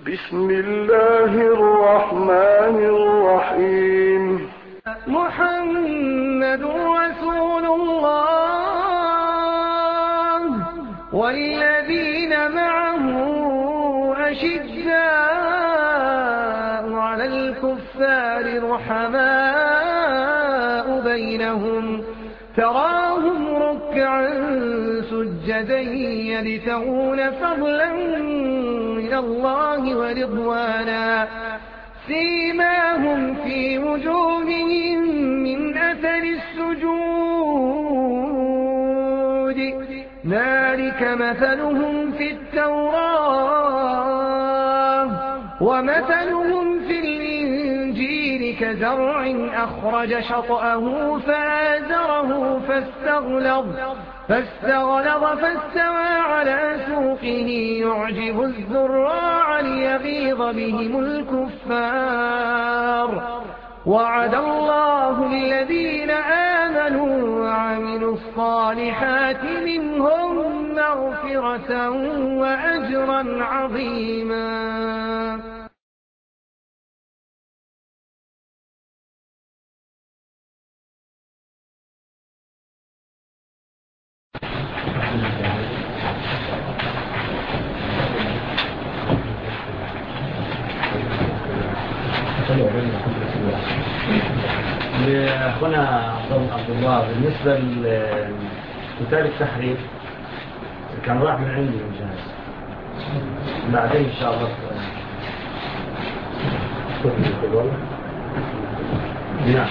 بسم الله الرحمن الرحيم. محمد رسول الله والذين معه أشداء على الكفار رحماء بينهم تراهم ركعا سجدا يبتغون فضلا من الله ورضوانا سيماهم في وجوههم من أثر السجود ذلك مثلهم في التوراة ومثلهم في الإنجيل كزرع أخرج شطأه فآزره فاستغلظ فاستوى على سوقه يعجب الزراع ليغيظ بهم الكفار وعد الله الذين آمنوا وعملوا الصالحات منهم مغفرة وأجرا عظيما. هنا عبد الله بالنسبة لكتاب التحريف كان راح من عندي الجهاز بعدين إن شاء الله نعم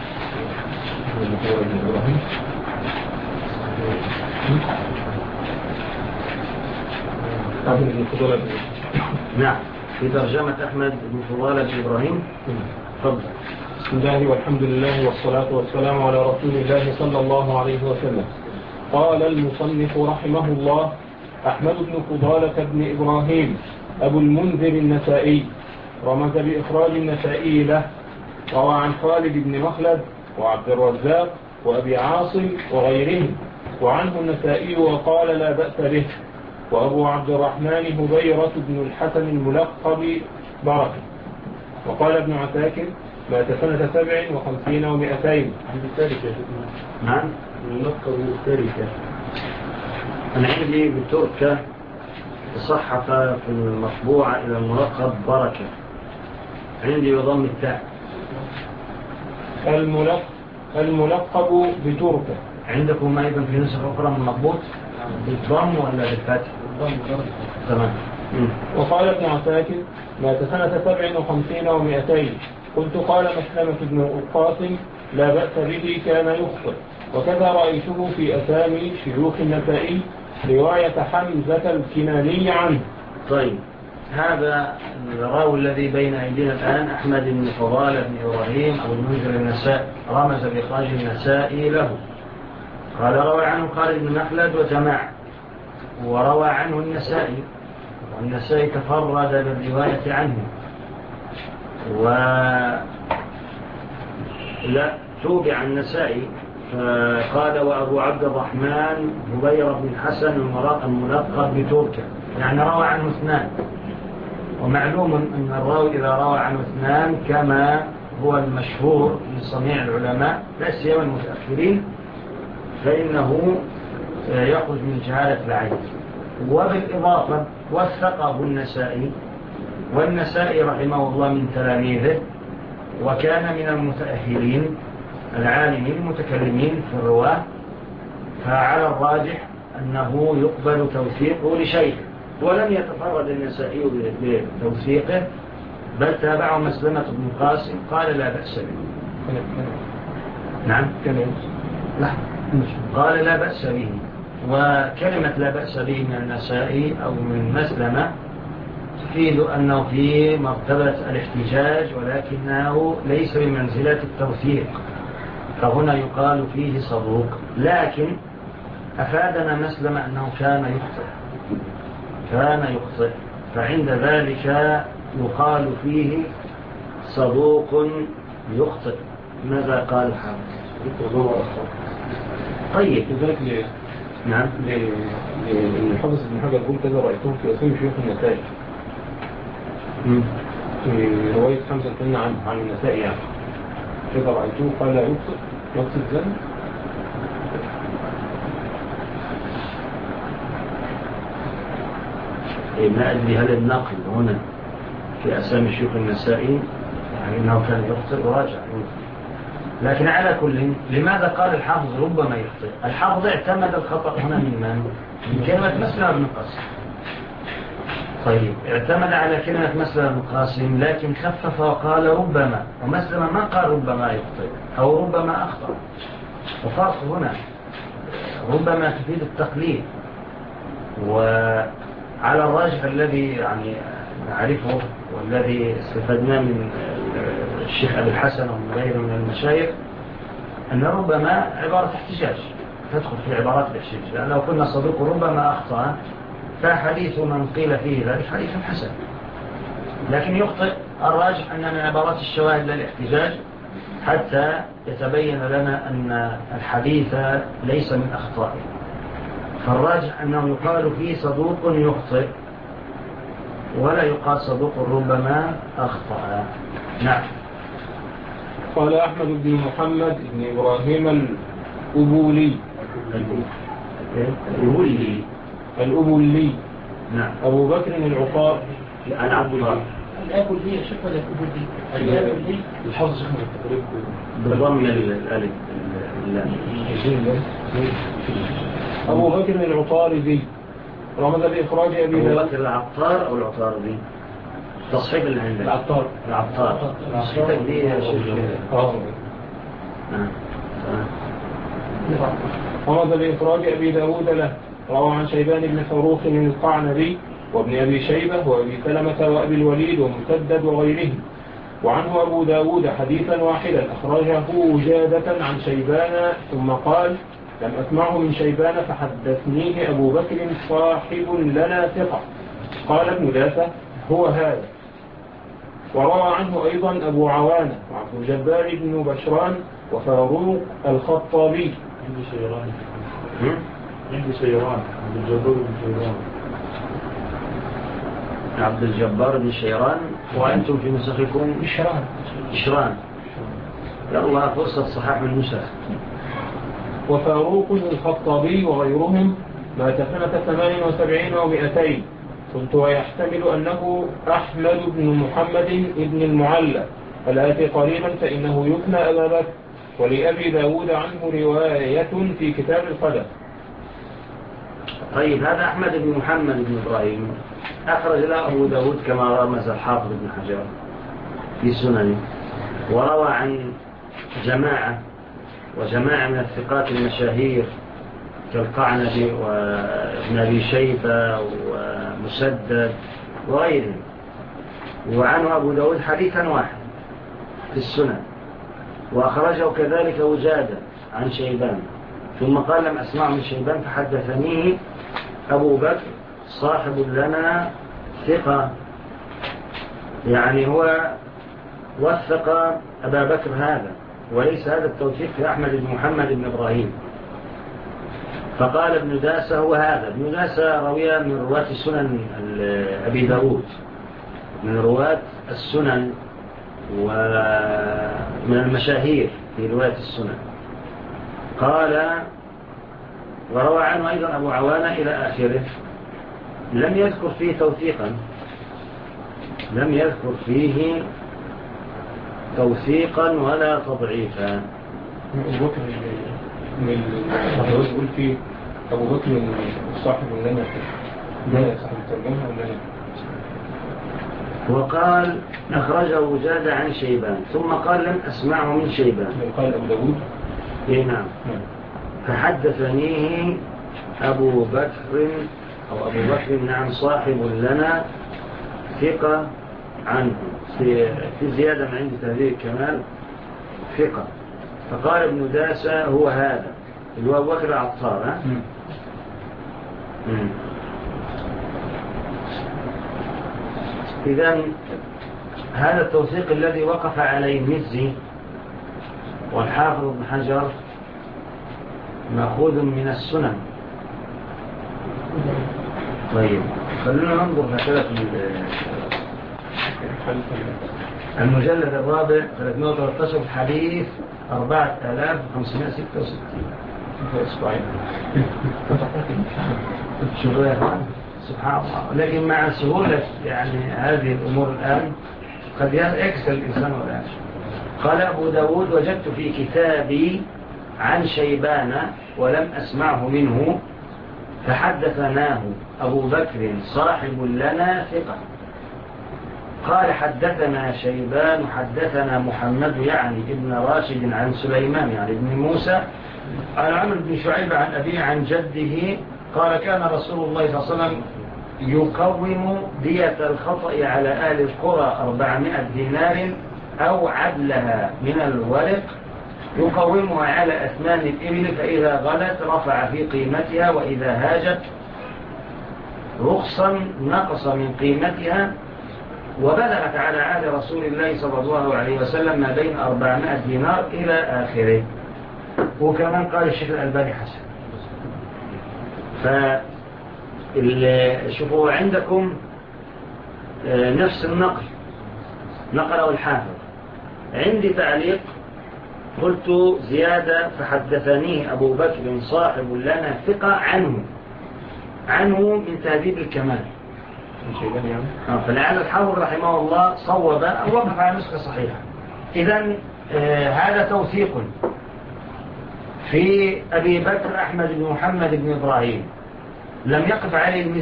نعم في ترجمة أحمد بن فضالة بن إبراهيم. تفضل. بسم الله والحمد لله والصلاة والسلام على رسول الله صلى الله عليه وسلم. قال المصنف رحمه الله: أحمد بن فضالة بن إبراهيم أبو المنذر النسائي، رمز بإخراج النسائي له، روى عن خالد بن مخلد وعبد الرزاق وأبي عاصم وغيرهم، وعنه النسائي وقال لا بأس به. وأبو عبد الرحمن هبيرة بن الحسن الملقب بركة. وقال ابن عساكر: مات سنة 57 و200. عند التاركة. نعم الملقب التاركة. أنا عندي بالتركة صحفة في المطبوعة إلى الملقب بركة، عندي بضم التاء. الملقب بتركة. عندكم أيضا في نسخة أخرى من مضبوط بالضم ولا بالفتح؟ تمام. وقال ابن عساكر: مات سنة 57 و200. قلت: قال مسلمة بن القاسم: لا بأس به، كان يخطئ. وكذا رأيته في أسامي شيوخ النسائي رواية حمزة الكناني عنه. طيب، هذا الراوي الذي بين أيدينا الآن أحمد بن فضالة بن إبراهيم أبو المنذر النسائي، رمز بإخراج النسائي له. قال روى عنه خالد بن مخلد وجماعة، وروى عنه النسائي، والنسائي تفرد بالرواية عنه، ولا توبع النسائي فقال: وأبو عبد الرحمن هبيرة بن الحسن الملقب بتركة، يعني روى عنه اثنان. ومعلوم أن الراوي إذا روى عنه اثنان كما هو المشهور من صنيع العلماء لا سيما المتأخرين فإنه يخرج من جهالة العين. وبالإضافة وثقه النسائي، والنسائي رحمه الله من تلاميذه، وكان من المتأهلين العالمين المتكلمين في الرواة، فعلى الراجح أنه يقبل توثيقه لشيخ. ولم يتفرد النسائي بتوثيقه، بل تابعه مسلمة بن القاسم قال لا بأس به. نعم لا، قال لا بأس به. وكلمة لا بأس به من النسائي أو من مسلمة تفيد أنه في مرتبة الاحتجاج، ولكنه ليس بمنزلة التوثيق، فهنا يقال فيه صدوق. لكن أفادنا مسلمة أنه كان يخطئ، فعند ذلك يقال فيه صدوق يخطئ. ماذا قال حافظ؟ طيب لذلك نعم الحافظ بن حجر يقول كذا رأيتهم في أسامي شيوخ النسائي. في رواية خمسة سنة عن النساء يعني إذا رأيتوه قال لا يقصد ذنب. ما أدري هل النقل هنا في أسامي شيوخ النسائي يعني أنه كان يخطئ وراجع، لكن على كل لماذا قال الحافظ ربما يخطئ؟ الحافظ اعتمد الخطأ هنا من كلمة مسلم بن قاسم. طيب اعتمد على كلمة مسلم بن قاسم لكن خفف وقال ربما، ومسلم ما قال ربما يخطئ أو ربما أخطأ، وفرق هنا. ربما تفيد التقليد، وعلى الراجح الذي يعني نعرفه والذي استفدناه من الشيخ أبي الحسن ومن غيره من المشايخ أن ربما عبارة احتجاج تدخل في عبارات الاحتجاج، لأن لو كنا صدوق ربما أخطأ فحديث من قيل فيه ذلك حديث حسن، لكن يخطئ. الراجح أن من عبارات الشواهد للاحتجاج حتى يتبين لنا أن الحديث ليس من أخطائه، فالراجح أنه يقال فيه صدوق يخطئ ولا يقال صدوق ربما أخطأ. نعم. قال أحمد بن محمد بن إبراهيم الأبولي. الأبولي. نعم. أبو بكر العطار. العطار. الأبولي شكرا الأبولي. الأبولي. الحفظ شكرا التقريب. بالضم الألف. أبو بكر العطاردي رمز بإخراج أبي أبو بكر العطار أو العطاردي؟ تصحيح اللي عندك. العطار. تصحيحك دي يا شيخ. رمز بإخراج أبي داود له. روى عن شيبان بن فروخ من القعنبي وابن أبي شيبة وأبي سلمة وأبي الوليد ومسدد وغيرهم. وعنه أبو داود حديثا واحدا أخرجه وجادة عن شيبان ثم قال لم أسمعه من شيبان فحدثنيه أبو بكر صاحب لنا ثقة. قال ابن داسة هو هذا. وروى عنه أيضا أبو عوانة وعبد الجبار بن بشران وفاروق الخطابي. عندي شيران عبد الجبار بن شيران، وأنتم في نسخكم إشران. يلا فرصة صحاح من النسخ. وفاروق الخطابي وغيرهم مات سنة 78 و200. قلت ويحتمل أنه أحمد بن محمد بن المعلى الآتي قريبا فإنه يثنى أبا بكر. ولأبي داود عنه رواية في كتاب القدر. طيب هذا أحمد بن محمد بن إبراهيم أخرج له أبو داود كما رمز الحافظ بن حجر في سننه، وروى عن جماعة من الثقات المشاهير كالقعنبي وابن أبي شيبة ومسدد وغيرهم. وعنه أبو داود حديثا واحد في السنن، وأخرجه كذلك وجادة عن شيبان ثم قال لم أسمع من شيبان فحدثنيه أبو بكر صاحب لنا ثقة، يعني هو وثق أبا بكر هذا، وليس هذا التوثيق في أحمد بن محمد بن إبراهيم. فقال ابن داسة هو هذا. ابن داسة روي من رواة السنن أبي داود، من رواة السنن ومن المشاهير في رواية السنن. قال وروى عنه أيضا أبو عوانة إلى آخره. لم يذكر فيه توثيقا، لم يذكر فيه توثيقا ولا تضعيفا. أبو بكر يقول فيه أبو بكر صاحب لنا ده صاحب الترجمة ولا لا؟ وقال أخرجه وجاد عن شيبان ثم قال لم أسمعه من شيبان. قال أبو داود. نعم. فحدثنيه أبو بكر أو أبو بكر نعم صاحب لنا ثقة عنه. في زيادة من عند تهذيب الكمال ثقة. فقال ابن داسة هو هذا اللي هو أبو بكر العطار. إذن هذا التوثيق الذي وقف عليه المزي والحافظ ابن حجر مأخوذ من السنن. طيب خلونا ننظر هكذا في المجلد الرابع 313 الحديث 4566. شوفوا يا اخوان سبحان الله. لكن مع سهولة يعني هذه الأمور الآن قد يكسر الإنسان والآن. قال أبو داود: وجدت في كتابي عن شيبان ولم أسمعه منه، فحدثناه أبو بكر صاحب لنا ثقة. قال: حدثنا شيبان حدثنا محمد يعني ابن راشد عن سليمان يعني ابن موسى عن عمرو بن شعيب عن أبيه عن جده قال: كان رسول الله صلى الله عليه وسلم يقوم دية الخطأ على أهل القرى 400 دينار أو عدلها من الورق، يقومها على أثمان الإبل، فإذا غلت رفع في قيمتها، وإذا هاجت رخصا نقص من قيمتها، وبلغت على عهد رسول الله صلى الله عليه وسلم ما بين 400 دينار إلى آخره. وكمان قال الشيخ الألباني حسن. شوفوا عندكم نفس النقل نقله الحافظ. عندي تعليق قلت زيادة: فحدثنيه أبو بكر صاحب لنا ثقة عنه من تهذيب الكمال. فلعل الحافظ رحمه الله صوب أو وقف على نسخة صحيحة. إذن هذا توثيق في أبي بكر أحمد بن محمد بن إبراهيم. لم يقف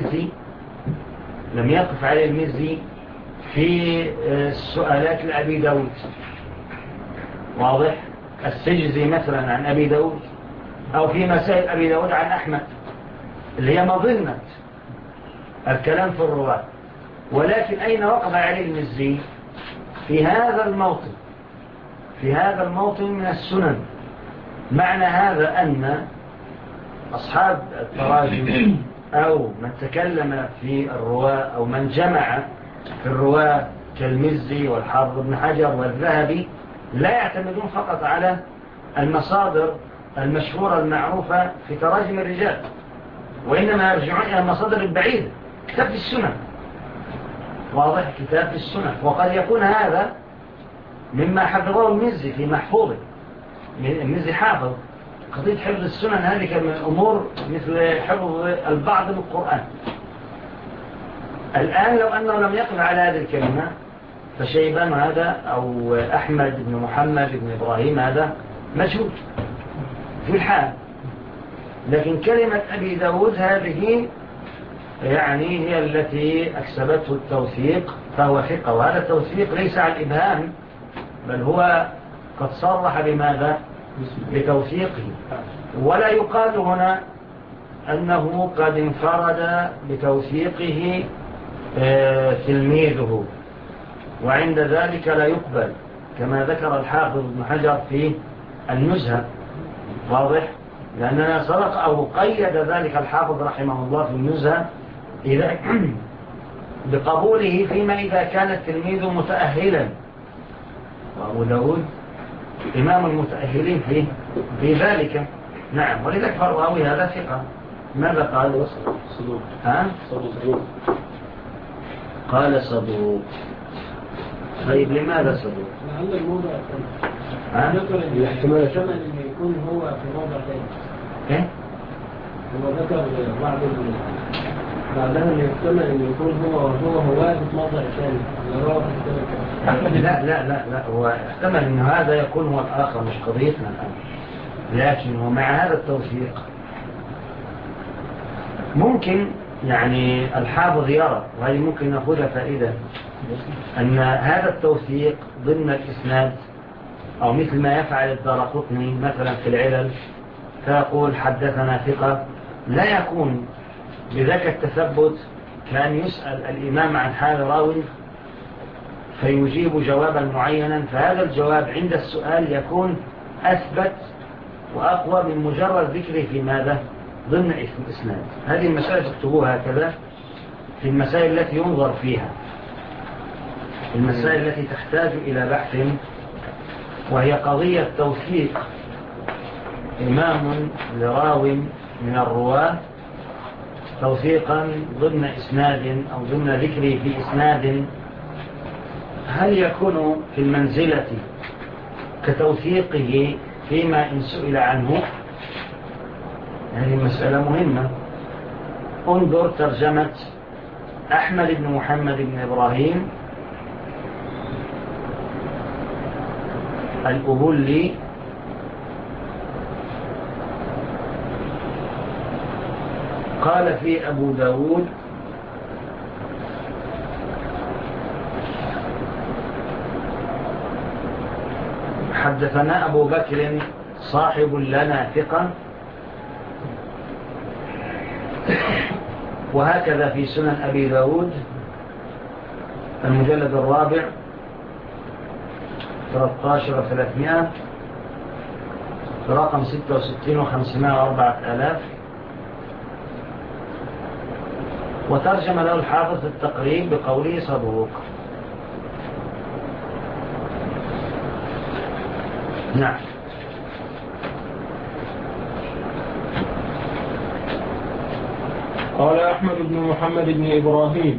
عليه المزي في السؤالات لأبي داود، واضح؟ السجزي مثلا عن أبي داود، أو في مسائل أبي داود عن أحمد اللي هي مظنة الكلام في الرواة. ولكن أين وقف عليه المزي؟ في هذا الموطن من السنن. معنى هذا أن أصحاب التراجم أو من تكلم في الرواة أو من جمع في الرواة كالمزي والحافظ بن حجر والذهبي لا يعتمدون فقط على المصادر المشهورة المعروفة في تراجم الرجال، وإنما يرجعون إلى المصادر البعيدة، كتاب في السنن، واضح؟ كتاب في السنن. وقد يكون هذا مما حفظه المزي في محفوظه. المزي حافظ قضية حفظ السنن، هذه كان من الأمور مثل حفظ البعض من القرآن. الآن لو أنه لم يقف على هذه الكلمة فشيبان هذا أو أحمد بن محمد بن إبراهيم هذا مجهول في الحال. لكن كلمة أبي داود هذه يعني هي التي أكسبته التوثيق، فهو ثقة. وهذا التوثيق ليس على الإبهام، بل هو قد صرح بماذا؟ بتوثيقه. ولا يقال هنا أنه قد انفرد بتوثيقه تلميذه، وعند ذلك لا يقبل، كما ذكر الحافظ ابن حجر في النزهة، واضح؟ لأننا سبق أو قيد ذلك الحافظ رحمه الله في النزهة إذا بقبوله فيما إذا كان التلميذ متأهلا، وأبو داود إمام المتأهلين في ذلك. نعم. ولذلك فالراوي هذا ثقة. ماذا قال؟ صدوق. صدوق. قال صدوق. طيب لماذا صدوق؟ لعل الموضع الاحتمال أن يكون هو في موضع ثاني. إيه؟ هو ذكر بعدها أن يحتمل أن يكون هو في موضع ثاني. لا هو احتمل أن هذا يكون هو الآخر، مش قضيتنا الآن. لكن ومع هذا التوثيق ممكن يعني الحافظ يرى، وهذه ممكن نأخذها فائدة، أن هذا التوثيق ضمن الإسناد، أو مثل ما يفعل الدارقطني مثلا في العلل، فيقول حدثنا ثقة، لا يكون بذاك التثبت كان يسأل الإمام عن حال راوي فيجيب جوابا معينا، فهذا الجواب عند السؤال يكون أثبت وأقوى من مجرد ذكره في ماذا؟ ضمن الإسناد. هذه المسائل تكتبوها هكذا في المسائل التي ينظر فيها، المسائل التي تحتاج إلى بحث، وهي قضية توثيق إمام لراو من الرواة توثيقا ضمن إسناد أو ضمن ذكره في إسناد هل يكون في المنزلة كتوثيقه فيما إن سئل عنه؟ هذه مسألة مهمة. انظر ترجمة أحمد بن محمد بن إبراهيم الأبولي قال في أبو داود: حدثنا أبو بكر صاحب لنا ثقة. وهكذا في سنن أبي داود المجلد الرابع 13 و300 رقم 66 و504,000. وترجم له الحافظ في التقريب بقوله صدوق. نعم. قال أحمد بن محمد بن إبراهيم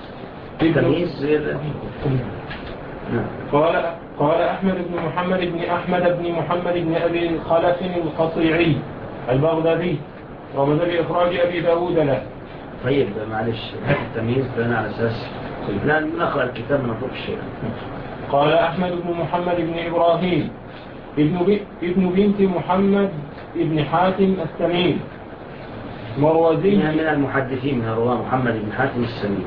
قال أحمد بن محمد بن محمد بن أبي خلف القطيعي البغدادي رمز بإخراج أبي داود له. طيب معلش، هذا التمييز لنا على أساس لا نقرأ الكتاب من فوق الشيء. قال أحمد بن محمد بن إبراهيم ابن بنت محمد ابن حاتم السمين مروزي من المحدثين من رواه محمد بن حاتم السمين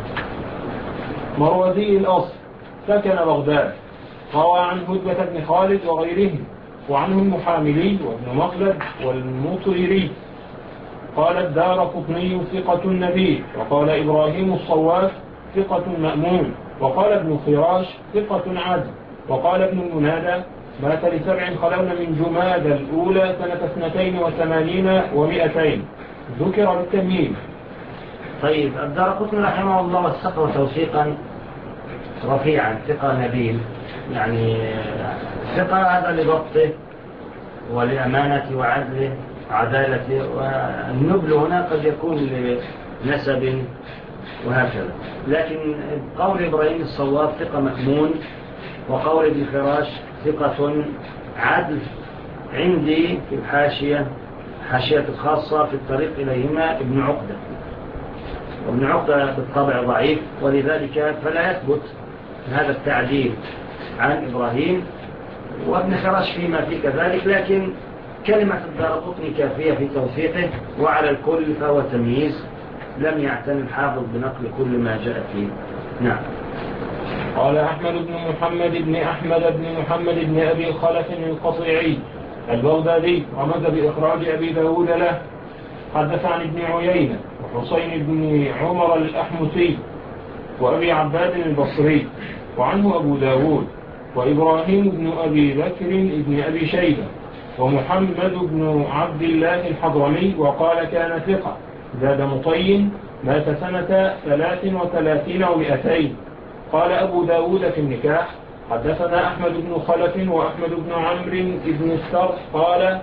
مروزي الأصل، سكن بغداد. روى عن هدبة بن خالد وغيرهم، وعنه المحاملي وابن مخلد والمطيري. قال الدارقطني ثقة النبي، وقال إبراهيم الصواف ثقة مأمون، وقال ابن خراش ثقة عادل، وقال ابن المنادى مات ل7 خلون من جماد الأولى سنة 82 و200. ذكر بالتمييز. طيب الدارقطني رحمه الله وثقه توثيقا رفيعا، ثقة نبيل، يعني ثقة هذا لضبطه ولأمانته وعدله وعدالته، والنبل هنا قد يكون لنسب وهكذا. لكن قول إبراهيم الصواب ثقة مأمون، وقول ابن خراش ثقة عدل. عندي في الحاشية حاشية الخاصة في الطريق إليهما ابن عقدة، وابن عقدة بالطبع ضعيف، ولذلك فلا يثبت هذا التعديل عن إبراهيم، وابن خراش فيما في كذلك. لكن كلمة الدارقطني كافية في توثيقه، وعلى الكل فهو تمييز، لم يعتني الحافظ بنقل كل ما جاء فيه. نعم. قال أحمد بن محمد بن أحمد بن محمد بن أبي خلف القطيعي البغدادي رمز بإخراج أبي داود له. حدث عن ابن عيينة وحسين بن عمر الأحمسي وأبي عباد البصري، وعنه أبو داود وإبراهيم بن أبي بكر بن أبي شيبة ومحمد بن عبد الله الحضرمي، وقال كان ثقة. زاد مطين مات سنة 33 و200. قال أبو داود في النكاح حدثنا أحمد بن خلف وأحمد بن عمرو بن السرح قال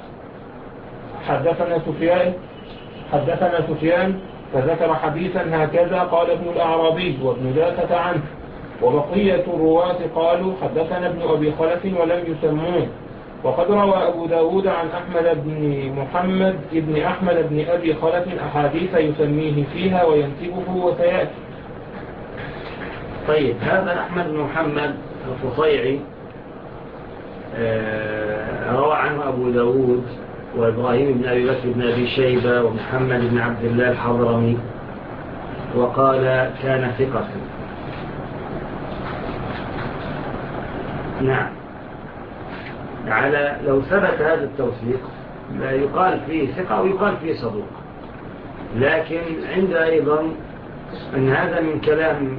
حدثنا سفيان فذكر حديثا هكذا قال ابن الأعرابي وابن دافة عنه، وبقية الرواة قالوا حدثنا ابن أبي خلف ولم يسموه. وقد روى أبو داود عن أحمد بن محمد بن أحمد بن أبي خلف أحاديث يسميه فيها وينسبه وسيأتي. طيب هذا أحمد بن محمد القطيعي روى عنه أبو داود وإبراهيم بن أبي بكر بن أبي شيبة ومحمد بن عبد الله الحضرمي، وقال كان ثقة. نعم. على لو ثبت هذا التوثيق لا يقال فيه ثقة ويقال فيه صدوق، لكن عند أيضا أن هذا من كلام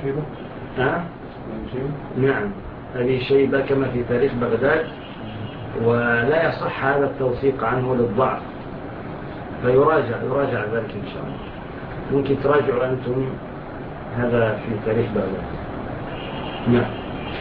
نعم أبي شيبة كما في تاريخ بغداد، ولا يصح هذا التوثيق عنه للضعف، فيراجع ذلك إن شاء الله. ممكن تراجعوا أنتم هذا في تاريخ بغداد. نعم.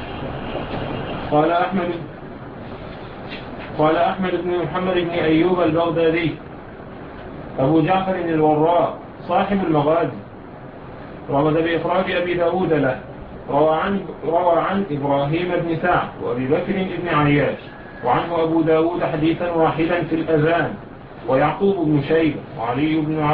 قال أحمد بن محمد بن أيوب البغدادي أبو جعفر الوراء صاحب المغازي رمز بإخراج أبي داود له. روى عن إبراهيم بن سعد وأبي بكر بن عياش، وعنه أبو داود حديثا واحدا في الأذان، ويعقوب بن شيبة، وعلي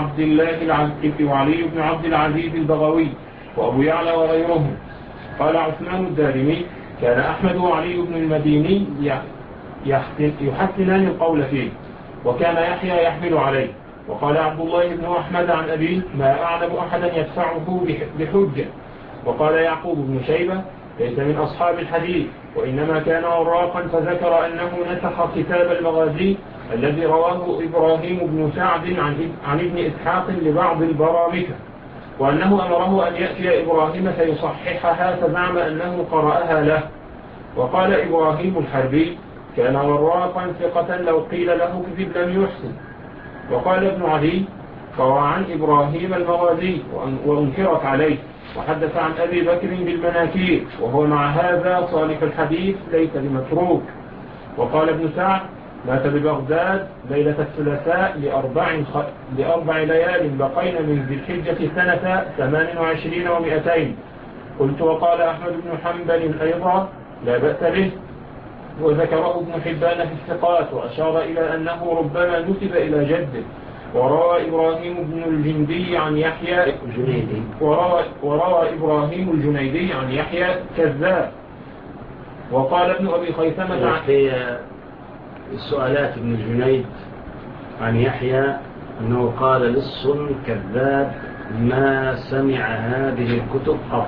بن عبد العزيز البغوي، وأبو يعلى وغيرهم. قال عثمان الدارمي: كان أحمد وعلي بن المديني يحسنان القول فيه، وكان يحيى يحمل عليه. وقال عبد الله بن أحمد عن أبيه: ما أعلم أحدا يدفعه بحجة. وقال يعقوب بن شيبة: ليس من أصحاب الحديث، وإنما كان وراقا، فذكر أنه نسخ كتاب المغازي الذي رواه إبراهيم بن سعد عن ابن إسحاق لبعض البرامكة، وأنه أمره أن يأتي إبراهيم فيصححها، فزعم أنه قرأها له. وقال إبراهيم الحربي: كان وراقا ثقة، لو قيل له كذب لم يحسن. وقال ابن علي: روى عن إبراهيم المغازي وأنكرت عليه، وحدث عن أبي بكر بالمناكير، وهو مع هذا صالح الحديث ليس بمتروك. وقال ابن سعد: مات ببغداد ليلة الثلاثاء لأربع ليال بقين من ذي الحجة سنة 28 و200. قلت: وقال أحمد بن حنبل أيضا لا بأس به، وذكره ابن حبان في الثقات، وأشار إلى أنه ربما نسب إلى جده. وروى إبراهيم بن الجندي عن يحيى وروى إبراهيم الجنيدي عن يحيى كذاب. وقال ابن أبي خيثمة في السؤالات ابن الجنيد عن يحيى أنه قال: لص كذاب ما سمع هذه الكتب قط.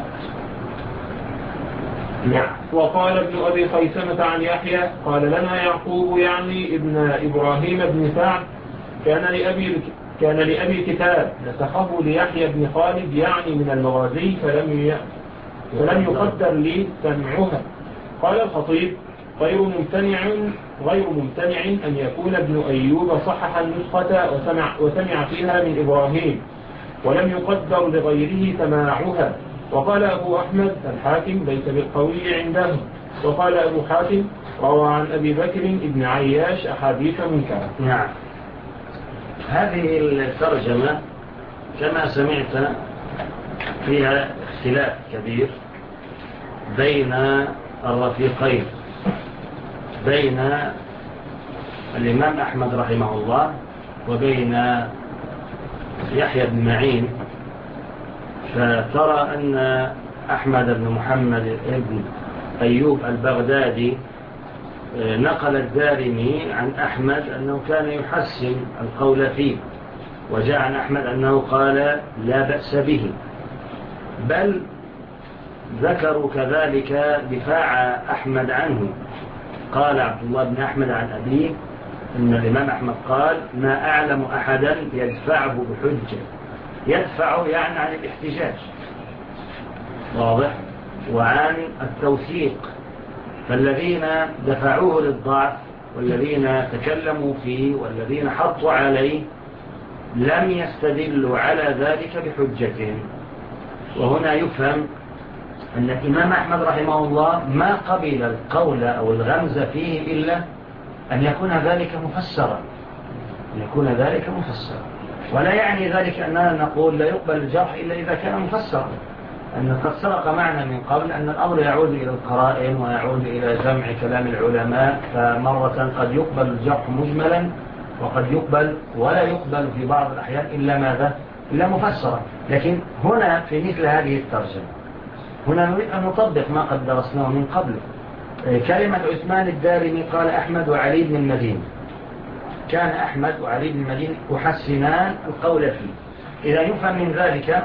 وقال ابن أبي خيثمة عن يحيى: قال لنا يعقوب يعني ابن إبراهيم بن سعد: كان لأبي كتاب نسخه ليحيى بن خالد يعني من المغازي، فلم يقدر لي سمعها. قال الخطيب: غير ممتنع أن يكون ابن أيوب صحح النسخة وسمع فيها من إبراهيم، ولم يقدر لغيره سماعها. وقال أبو أحمد الحاكم: ليس بالقوي عنده. وقال أبو حاتم: روى عن أبي بكر ابن عياش أحاديث منكرة. نعم. هذه الترجمة كما سمعت فيها اختلاف كبير بين الرفيقين، بين الإمام أحمد رحمه الله وبين يحيى بن معين. فترى أن أحمد بن محمد بن أيوب البغدادي نقل الدارمي عن أحمد أنه كان يحسن القول فيه، وجاء عن أحمد أنه قال لا بأس به، بل ذكروا كذلك دفاع أحمد عنه. قال عبد الله بن أحمد عن أبيه أن الإمام أحمد قال: ما أعلم أحدا يدفعه بحجة. يدفع يعني عن الاحتجاج، واضح، وعن التوثيق. فالذين دفعوه للضعف والذين تكلموا فيه والذين حطوا عليه لم يستدلوا على ذلك بحجتهم. وهنا يفهم أن الإمام أحمد رحمه الله ما قبل القول أو الغمز فيه إلا أن يكون ذلك مفسرا، ولا يعني ذلك أننا نقول لا يقبل الجرح إلا إذا كان مفسرا. أن قد سبق معنا من قبل أن الأمر يعود إلى القرائن ويعود إلى جمع كلام العلماء، فمرة قد يقبل الجرح مجملا، وقد يقبل ولا يقبل في بعض الأحيان إلا ماذا؟ إلا مفسرا. لكن هنا في مثل هذه الترجمة هنا نريد أن نطبق ما قد درسناه من قبل. كلمة عثمان الدارمي قال أحمد وعلي بن المديني، كان أحمد وعلي بن المديني يحسنان القول فيه. إذا يفهم من ذلك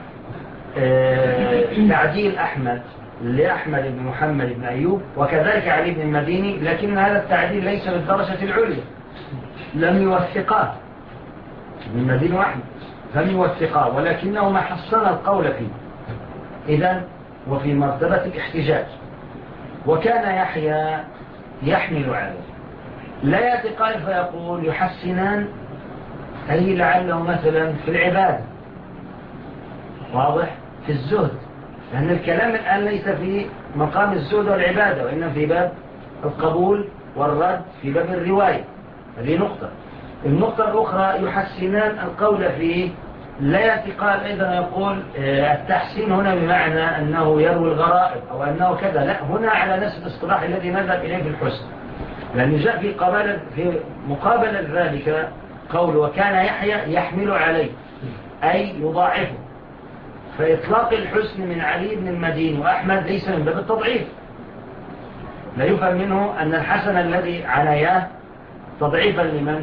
تعديل أحمد لأحمد بن محمد بن أيوب، وكذلك علي بن المديني، لكن هذا التعديل ليس بالدرجة العليا، لم يوثقاه. ابن المديني وأحمد لم يوثقاه، ولكنهما حسن القول فيه. إذن وفي مرتبة الاحتجاج. وكان يحيى يحمل عليه، لا يأتي قائل فيقول يحسنان أي لعله مثلا في العبادة، واضح، في الزهد، لأن الكلام الآن ليس في مقام الزهد والعبادة، وإنما في باب القبول والرد، في باب الرواية. هذه نقطة. النقطة الأخرى يحسنان القول في لا يأتي قال أيضا يقول التحسين هنا بمعنى أنه يروي الغرائب أو أنه كذا، لا، هنا على نفس الاصطلاح الذي نذهب إليه في الحسن، لأنه جاء في مقابل ذلك قول وكان يحيى يحمل عليه أي يضاعفه، فإطلاق الحسن من علي بن المديني وأحمد ليس من باب التضعيف، لا يفهم منه أن الحسن الذي عناياه تضعيفا لمن؟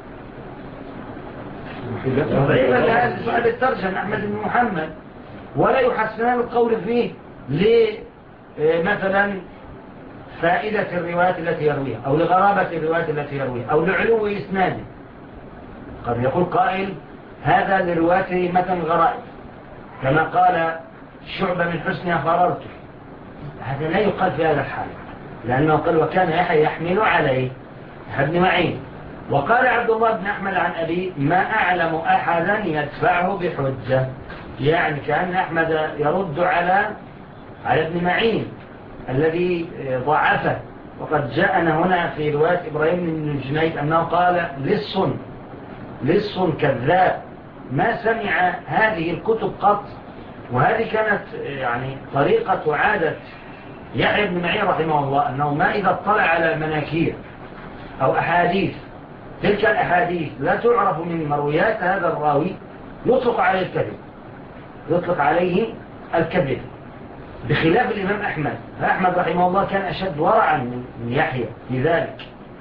تضعيفا لهذا صاحب الترجمة أحمد بن محمد، ولا يحسنان القول فيه مثلا فائدة الروايات التي يرويها أو لغرابة الروايات التي يرويها أو لعلو إسناده. قد يقول قائل هذا لرواته متن غرائب كما قال شعبة من حسنها فررت، هذا لا يقال في هذا الحال، لأنه قال وكان يحيى يحمل عليه ابن معين. وقال عبد الله بن أحمد عن أبي ما أعلم أحدا يدفعه بحجة، يعني كأن أحمد يرد على ابن معين الذي ضعفه. وقد جاءنا هنا في رواية إبراهيم بن الجنيد أنه قال لص كذاب، ما سمع هذه الكتب قط. وهذه كانت يعني طريقة عادة يحيى بن معين رحمه الله، أنه ما إذا اطلع على مناكير أو أحاديث، تلك الأحاديث لا تعرف من مرويات هذا الراوي، يطلق عليه الكذب، بخلاف الإمام أحمد. فأحمد رحمه الله كان أشد ورعا من يحيى لذلك.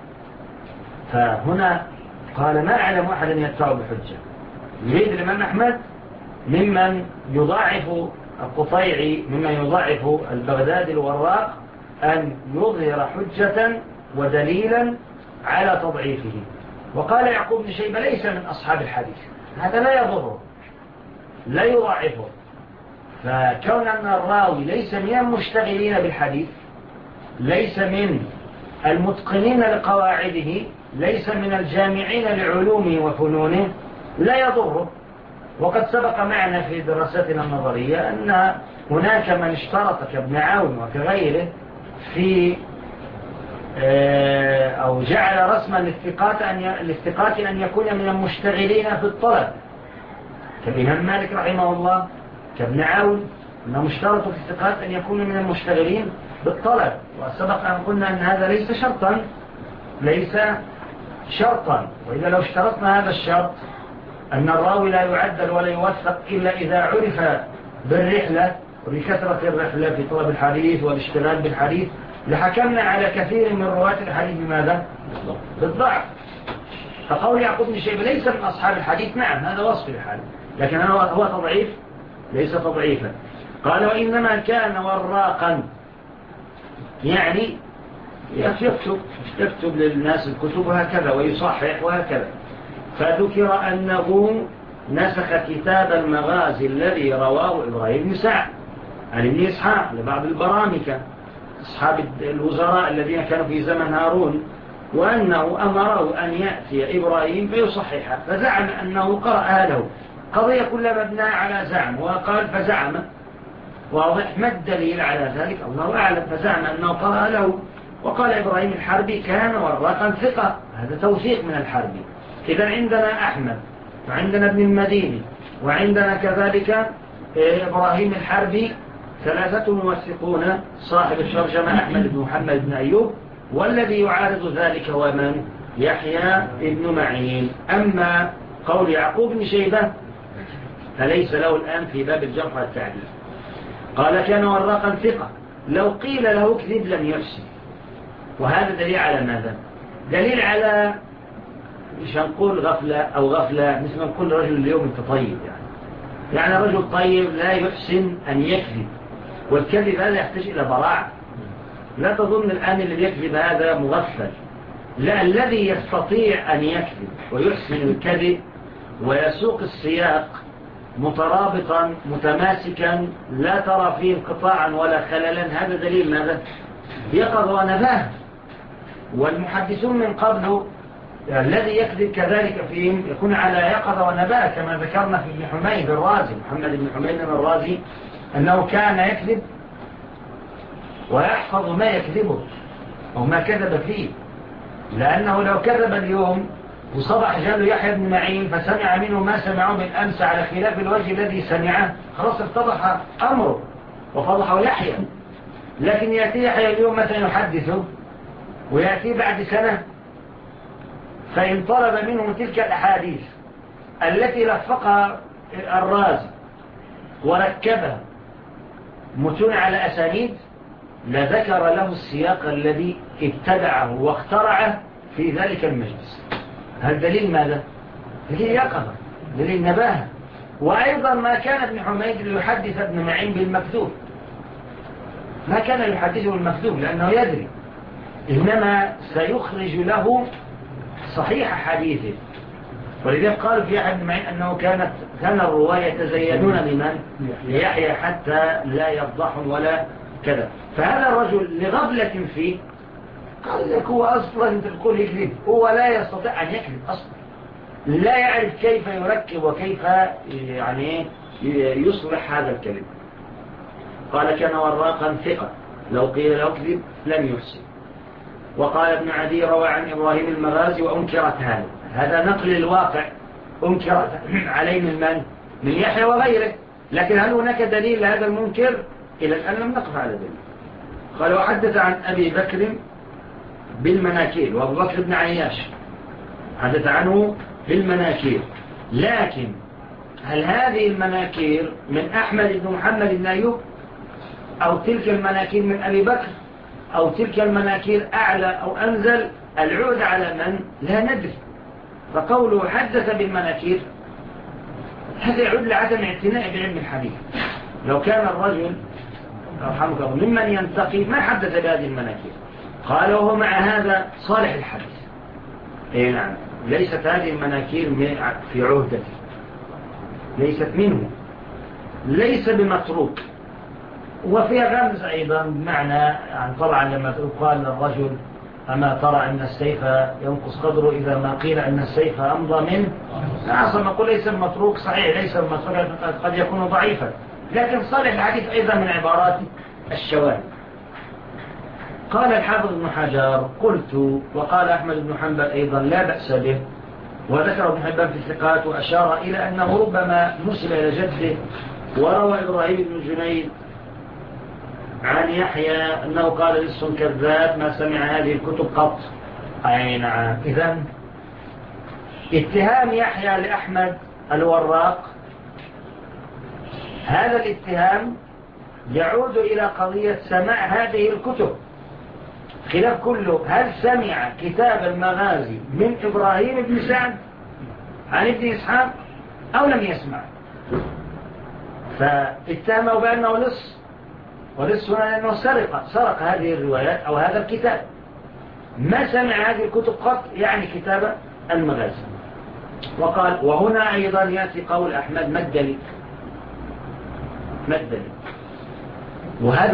فهنا قال ما أعلم أحدا يدفعه بحجة، يريد الإمام أحمد ممن يضاعف القطيعي، ممن يضاعف البغدادي الوراق، أن يظهر حجة ودليلا على تضعيفه. وقال يعقوب بن شيبة ليس من أصحاب الحديث، هذا لا يضره لا يضاعفه، فكون أن الراوي ليس من المشتغلين بالحديث، ليس من المتقنين لقواعده، ليس من الجامعين لعلومه وفنونه، لا يضره. وقد سبق معنا في دراستنا النظرية أن هناك من اشترط كابن عون وكغيره في أو جعل رسما للثقات أن يكون من المشتغلين في الطلب، كالإمام مالك رحمه الله، كابن عون، أنهم اشترطوا في الثقات أن يكونوا من المشتغلين بالطلب. وسبق أن قلنا أن هذا ليس شرطا، وإذا لو اشترطنا هذا الشرط أن الراوي لا يعدل ولا يوثق إلا إذا عرف بالرحلة وبكثرة الرحلة في طلب الحديث والاشتغال بالحديث، لحكمنا على كثير من رواة الحديث بماذا؟ بالضعف. فقول يعقوب بن شيبة ليس من أصحاب الحديث، نعم هذا وصف الحديث، لكن هو تضعيف ليس تضعيفا. قال وإنما كان وراقا، يعني يكتب للناس الكتب وهكذا ويصحح وهكذا. فذكر أنه نسخ كتاب المغازي الذي رواه إبراهيم بن سعد عن ابن إسحاق لبعض البرامكة أصحاب الوزراء الذين كانوا في زمن هارون، وأنه أمره أن يأتي إبراهيم فيصححها، فزعم أنه قرأها له. قضية كلها مبنى على زعم، وقال فزعم، واضح. ما الدليل على ذلك؟ الله أعلم. فزعم أنه قرأ له. وقال إبراهيم الحربي كان وراقا ثقة، هذا توثيق من الحربي. إذا عندنا أحمد وعندنا ابن المديني وعندنا كذلك إبراهيم الحربي، ثلاثة موثقون، صاحب الترجمة أحمد بن محمد بن أيوب، والذي يعارض ذلك ومن؟ يحيى بن معين. أما قول يعقوب بن شيبة فليس له الآن في باب الجرح والتعديل. قال كان وراقا ثقة، لو قيل له كذب لم يفسد. وهذا دليل على ماذا؟ دليل على مش هنقول غفلة مثل ما نقول رجل اليوم انت طيب، يعني رجل طيب لا يحسن أن يكذب، والكذب هذا يحتاج إلى براعة. لا تظن الآن اللي يكذب هذا مغفل، لا، الذي يستطيع أن يكذب ويحسن الكذب ويسوق السياق مترابطا متماسكا لا ترى فيه انقطاعا ولا خللا، هذا دليل ماذا؟ يقظ ونباه. والمحدثون من قبل الذي يكذب كذلك فيهم يكون على يقظ ونباه، كما ذكرنا في ابن حميد الرازي، محمد بن حميد الرازي، أنه كان يكذب ويحفظ ما يكذبه أو ما كذب فيه، لأنه لو كذب اليوم وصبح جاء له يحيى بن معين فسمع منه ما سمعه بالأمس على خلاف الوجه الذي سمعه، خلاص اتضح أمره وفضحه يحيى. لكن يأتي يحيى اليوم مثلا يحدثه، ويأتي بعد سنة فإن طلب منه تلك الأحاديث التي لفقها الرازي وركبها متون على أسانيد لذكر له السياق الذي اتبعه واخترعه في ذلك المجلس. هذا دليل ماذا؟ دليل يقظة، دليل نباهة. وأيضا ما كان ابن حميد ليحدث ابن معين بالمكذوب، ما كان يحدثه بالمكذوب لأنه يدري، إنما سيخرج له صحيح حديثه. ولذلك قالوا في يحيى بن معين أنه كان الرواة يتزينون لمن؟ ليحيى حتى لا يفضحهم ولا كذا. فهذا الرجل لغفلة فيه قال لك هو أصلا تقول يكذب، هو لا يستطيع أن يكذب أصلا، لا يعرف كيف يركب وكيف يعني يصلح هذا الكلام. قال كان وراقا ثقة لو قيل له كذب لم يحسن. وقال ابن عدي روى عن إبراهيم المغازي وأنكرت هذا نقل الواقع، أنكرت عليه من يحيى وغيره. لكن هل هناك دليل لهذا المنكر؟ إلى الآن لم نقف على دليل. قال وحدث عن أبي بكر بالمناكير، وأبو بكر بن عياش حدث عنه بالمناكير. لكن هل هذه المناكير من أحمد بن محمد بن أيوب، أو تلك المناكير من أبي بكر، أو تلك المناكير أعلى أو أنزل؟ العود على من؟ لا ندري. فقوله حدث بالمناكير هذا يعود لعدم اعتناء بعلم الحديث. لو كان الرجل رحمك الله ممن ينتقي ما حدث بهذه المناكير. قال وهو مع هذا صالح الحديث. اي نعم، ليست هذه المناكير في عهدته، ليست منه، ليس بمتروك. وفيها غمز أيضا بمعنى يعني طبعا لما قال للرجل أما ترى أن السيف ينقص قدره إذا ما قيل أن السيف أمضى منه أصلا نقول ليس المتروك صحيح، ليس المتروك قد يكون ضعيفا، لكن صالح الحديث أيضا من عبارات الشواذ. قال الحافظ ابن حجر قلت، وقال أحمد بن حنبل أيضا لا بأس به، وذكر ابن حبان في الثقات وأشار إلى أنه ربما نسب إلى جده. وروى إبراهيم بن جنيد عن يحيى أنه قال لص كذاب ما سمع هذه الكتب قط. أي نعم. إذن اتهام يحيى لأحمد الوراق، هذا الاتهام يعود إلى قضية سماع هذه الكتب. خلاف كله هل سمع كتاب المغازي من إبراهيم بن سعد عن ابن إسحاق أو لم يسمع؟ فاتهمه بأنه لص، ولص هنا لأنه سرق هذه الروايات أو هذا الكتاب. ما سمع هذه الكتب قط، يعني كتاب المغازي. وقال وهنا أيضا يأتي قول أحمد مدلي، وهذا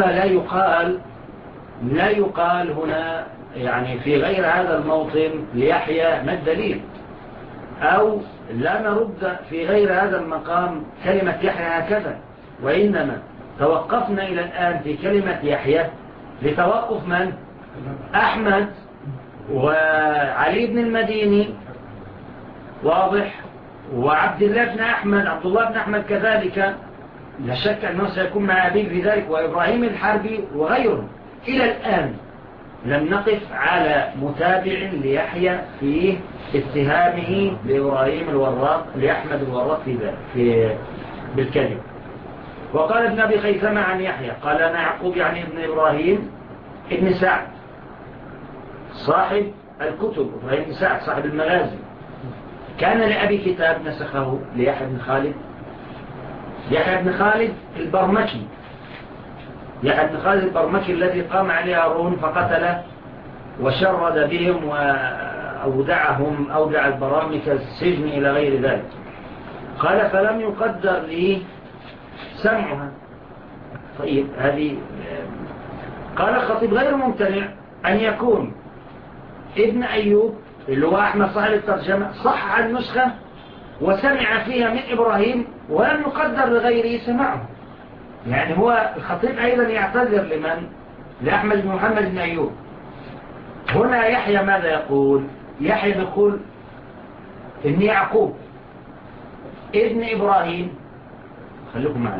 لا يقال هنا يعني في غير هذا الموطن ليحيى ما الدليل، أو لا نرد في غير هذا المقام كلمة يحيى هكذا، وإنما توقفنا إلى الآن في كلمة يحيى لتوقف من؟ أحمد وعلي بن المديني، واضح، وعبد الله بن أحمد، عبد الله بن أحمد كذلك، لا شك أنه سيكون مع أبيه في ذلك، وإبراهيم الحربي وغيره. إلى الآن لم نقف على متابع ليحيى في اتهامه لإبراهيم الوراق لأحمد الوراق في ذلك بالكذب. وقال ابن أبي خيثمة عن يحيى قال أنا يعقوب يعني ابن إبراهيم ابن سعد صاحب الكتب، إبراهيم بن سعد صاحب المغازي، كان لأبي كتاب نسخه ليحيى بن خالد، يحيى بن خالد البرمكي، يحيى بن خالد البرمكي الذي قام عليه هارون فقتله وشرد بهم أودع البرامكة السجن إلى غير ذلك. قال فلم يقدر لي سمعها. طيب هذه قال الخطيب غير ممتنع أن يكون ابن أيوب اللي هو أحمد صاحب الترجمة صح النسخة وسمع فيها من إبراهيم ولم يقدر لغيره سمعه. يعني هو الخطيب أيضا يعتذر لمن؟ لأحمد بن محمد بن أيوب. هنا يحيى ماذا يقول؟ يحيى يقول ابن يعقوب ابن إبراهيم. خليكم معي.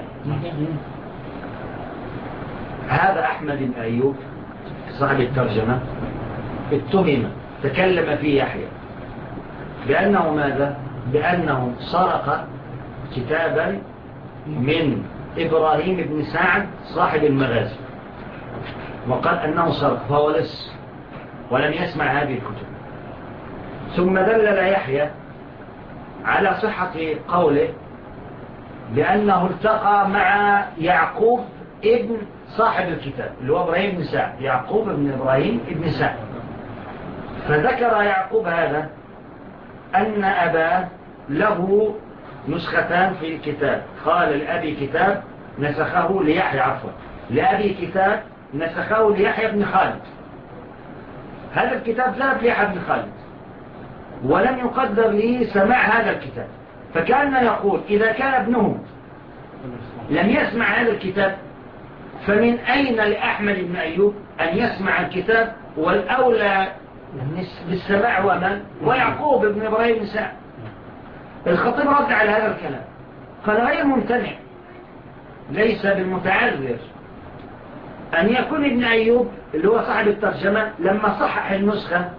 هذا أحمد بن أيوب صاحب الترجمة اتهم تكلم فيه يحيى بأنه ماذا؟ بأنه سرق كتابا من إبراهيم بن سعد صاحب المغازي، وقال أنه سرق فهو لص ولم يسمع هذه الكتب. ثم دلل يحيى على صحة قوله بأنه التقى مع يعقوب ابن صاحب الكتاب اللي هو إبراهيم بن سعد، يعقوب ابن إبراهيم ابن سعد. فذكر يعقوب هذا أن أباه له نسختان في الكتاب، قال لأبي كتاب نسخه ليحيى، عفوا لأبي كتاب نسخه ليحيى بن خالد. هذا الكتاب ذهب ليحيى بن خالد ولم يقدر لي سماع هذا الكتاب، فكان يقول إذا كان ابنه لم يسمع هذا الكتاب فمن أين لأحمد بن أيوب أن يسمع الكتاب؟ والأولى بالسماع ومن؟ ويعقوب بن إبراهيم بن سعد. الخطيب رد على هذا الكلام قال غير ممتنع، ليس بالمتعذر أن يكون ابن أيوب اللي هو صاحب الترجمة لما صحح النسخة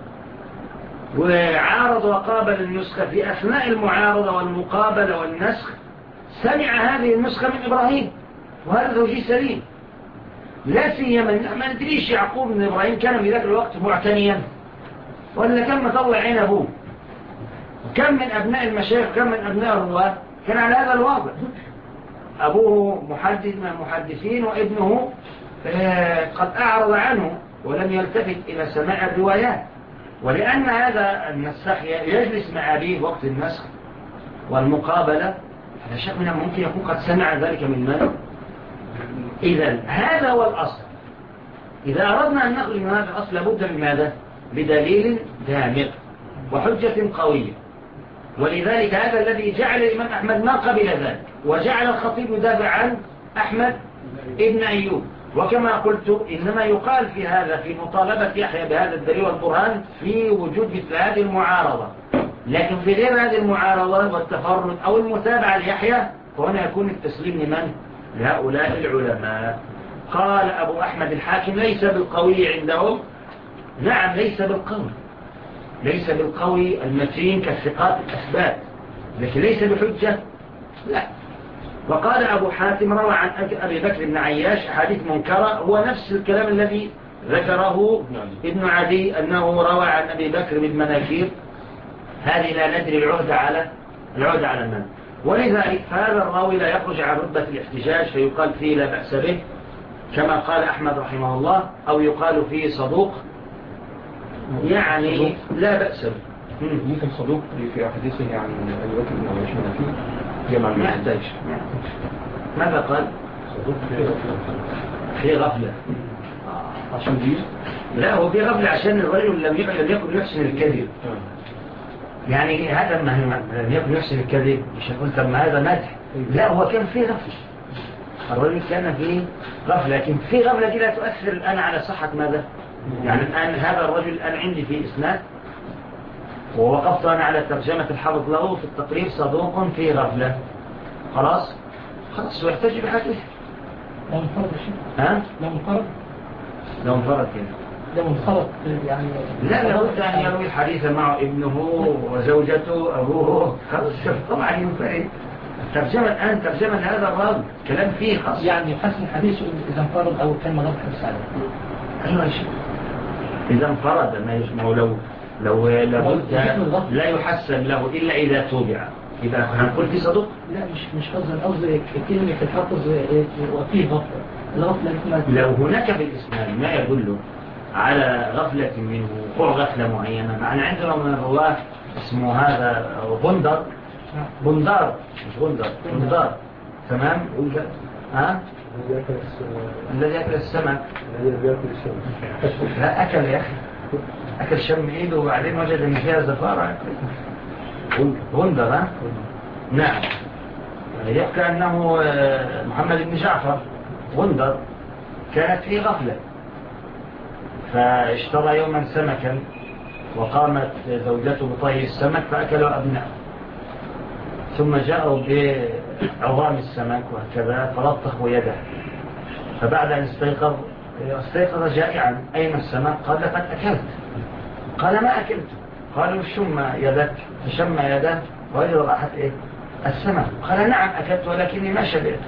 وعارض وقابل النسخة في أثناء المعارضة والمقابلة والنسخ سمع هذه النسخة من إبراهيم، وهذا توجيه سليم. لا سيما ما ندريش يعقوب بن إبراهيم كان في ذاك الوقت معتنيا ولا كان مطلع عين أبوه، وكم من أبناء المشايخ وكم من أبناء الرواة كان على هذا الواقع، أبوه محدث من المحدثين وابنه قد أعرض عنه ولم يلتفت إلى سماع الروايات. ولأن هذا النسخ يجلس مع أبيه وقت النسخ والمقابلة، فلا شك منه ممكن يكون قد سمع ذلك من من؟ إذن هذا هو الأصل. إذا أردنا أن نخرج من هذا الأصل لابد من ماذا؟ بدليل دامغ وحجة قوية. ولذلك هذا الذي جعل الإمام أحمد ما قبل ذلك، وجعل الخطيب يدافع عن أحمد ابن أيوب. وكما قلت إنما يقال في هذا في مطالبة يحيى بهذا الدليل والبرهان في وجود مثل هذه المعارضة، لكن في غير هذه المعارضة والتفرد أو المتابعة ليحيى فهنا يكون التسليم لمن؟ لهؤلاء العلماء. قال أبو أحمد الحاكم ليس بالقوي عندهم. نعم ليس بالقوي، ليس بالقوي المتين كالثقات الأثبات، لكن ليس بحجة لا. وقال أبو حاتم روى عن أبي بكر بن عياش حديث منكرة، هو نفس الكلام الذي ذكره ابن عدي أنه روى عن أبي بكر بن مناكير، هذه لا ندري العودة على من. ولذلك هذا الراوي لا يخرج عن رتبة الاحتجاج فيقال فيه لا بأس به كما قال أحمد رحمه الله، أو يقال فيه صدوق يعني لا بأس به. ممكن صدوق في أحاديثه عن أبي بكر بن عياش مناكير جمع ما يحتاج. ماذا قال؟ صدوق في غفلة عشان دي؟ لا هو في غفلة عشان الرجل لم يكن يحسن الكذب. يعني هذا ما لم يكن يحسن الكذب مش هقول طب ما هذا مدح، لا هو كان في غفلة، الرجل كان في غفلة، لكن في غفلة دي لا تؤثر الآن على صحة ماذا؟ يعني الآن هذا الرجل الآن عندي في إسناد ووقفت أنا على ترجمة الحافظ له في التقريب صدوق في غفلة، خلاص ويحتاج بحديث. لو انفرد شيء؟ ها؟ لو انفرد كده لو انفرد يعني لا لابد أن يروي الحديث مع ابنه وزوجته أبوه، خلاص طبعا ينفرد. ترجمة الآن ترجمة هذا الراوي كلام فيه خاص، يعني يحسن حديثه إذا انفرد أو كان مضبط حديث عليه. أيوة شيء إذا انفرد ما يسمعه لو لابد لا يحسن له إلا إذا توبع. إذا هنقول في صدق لا مش قصدي كلمة الحافظ وفيه غفلة. الغفلة لو هناك في الإسلام ما يدل على غفلة منه وقوع غفلة معينة. معنا عندنا من الرواه اسمه هذا بندار مش بندار تمام. ها الذي أكل السمك لا أكل يا أخي، أكل شم إيده وبعدين وجد أن فيها زفارة. بندر ها؟ نعم يحكى أنه محمد بن جعفر بندر كانت فيه غفلة، فاشترى يوما سمكا وقامت زوجته بطهي السمك فأكلوا أبنائه، ثم جاءوا بعظام السمك وهكذا فلطخوا يده، فبعد أن استيقظ جائعا، أين السمك؟ قال لقد أكلت. قال ما أكلت. قالوا شم يدك، فشم يده ووجد رائحة السمك. قال نعم أكلت ولكني ما شبعت.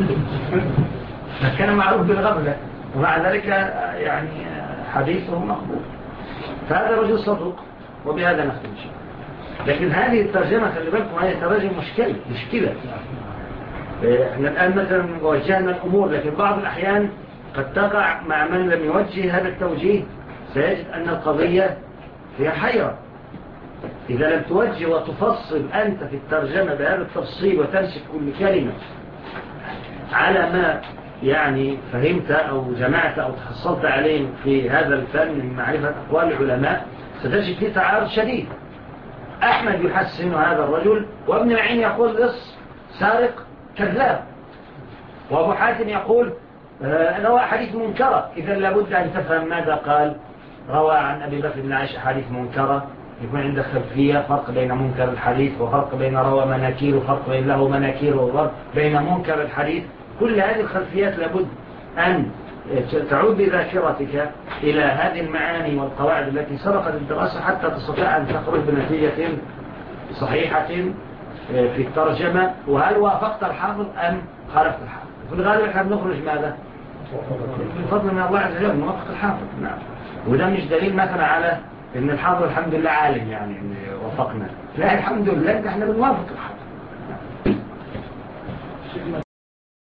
كان معروف بالغفلة، ومع ذلك يعني حديثه مقبول. فهذا رجل صدوق، وبهذا نختم. لكن هذه الترجمة خلي بالكم هذه ترجمة مشكلة. احنا الآن مثلا وجهنا الأمور، لكن بعض الأحيان قد تقع مع من لم يوجه هذا التوجيه، سيجد أن القضية فيها حيرة. إذا لم توجه وتفصل أنت في الترجمة بهذا التفصيل وتمسك كل كلمة على ما يعني فهمت أو جمعت أو تحصلت عليه في هذا الفن من معرفة أقوال العلماء، ستجد فيه تعارض شديد. أحمد يحسن هذا الرجل، وابن معين يقول لص سارق كذاب، وأبو حاتم يقول روى حديث منكرة. إذا لابد أن تفهم ماذا قال. روى عن أبي بكر بن عائشة حديث منكرة، يكون عندك خلفية فرق بين منكر الحديث وفرق بين روى مناكير وفرق بين له مناكير وفرق بين منكر الحديث. كل هذه الخلفيات لابد أن تعود بذاكرتك إلى هذه المعاني والقواعد التي سبقت الدراسة حتى تستطيع أن تخرج بنتيجة صحيحة في الترجمة. وهل وافقت الحافظ أم خالفت الحافظ؟ في الغالب احنا بنخرج ماذا؟ بفضل من الله عز وجل موافق الحافظ. نعم. وده مش دليل مثلا على ان الحافظ الحمد لله عالم يعني وفقنا، لا الحمد لله احنا بنوافق الحافظ.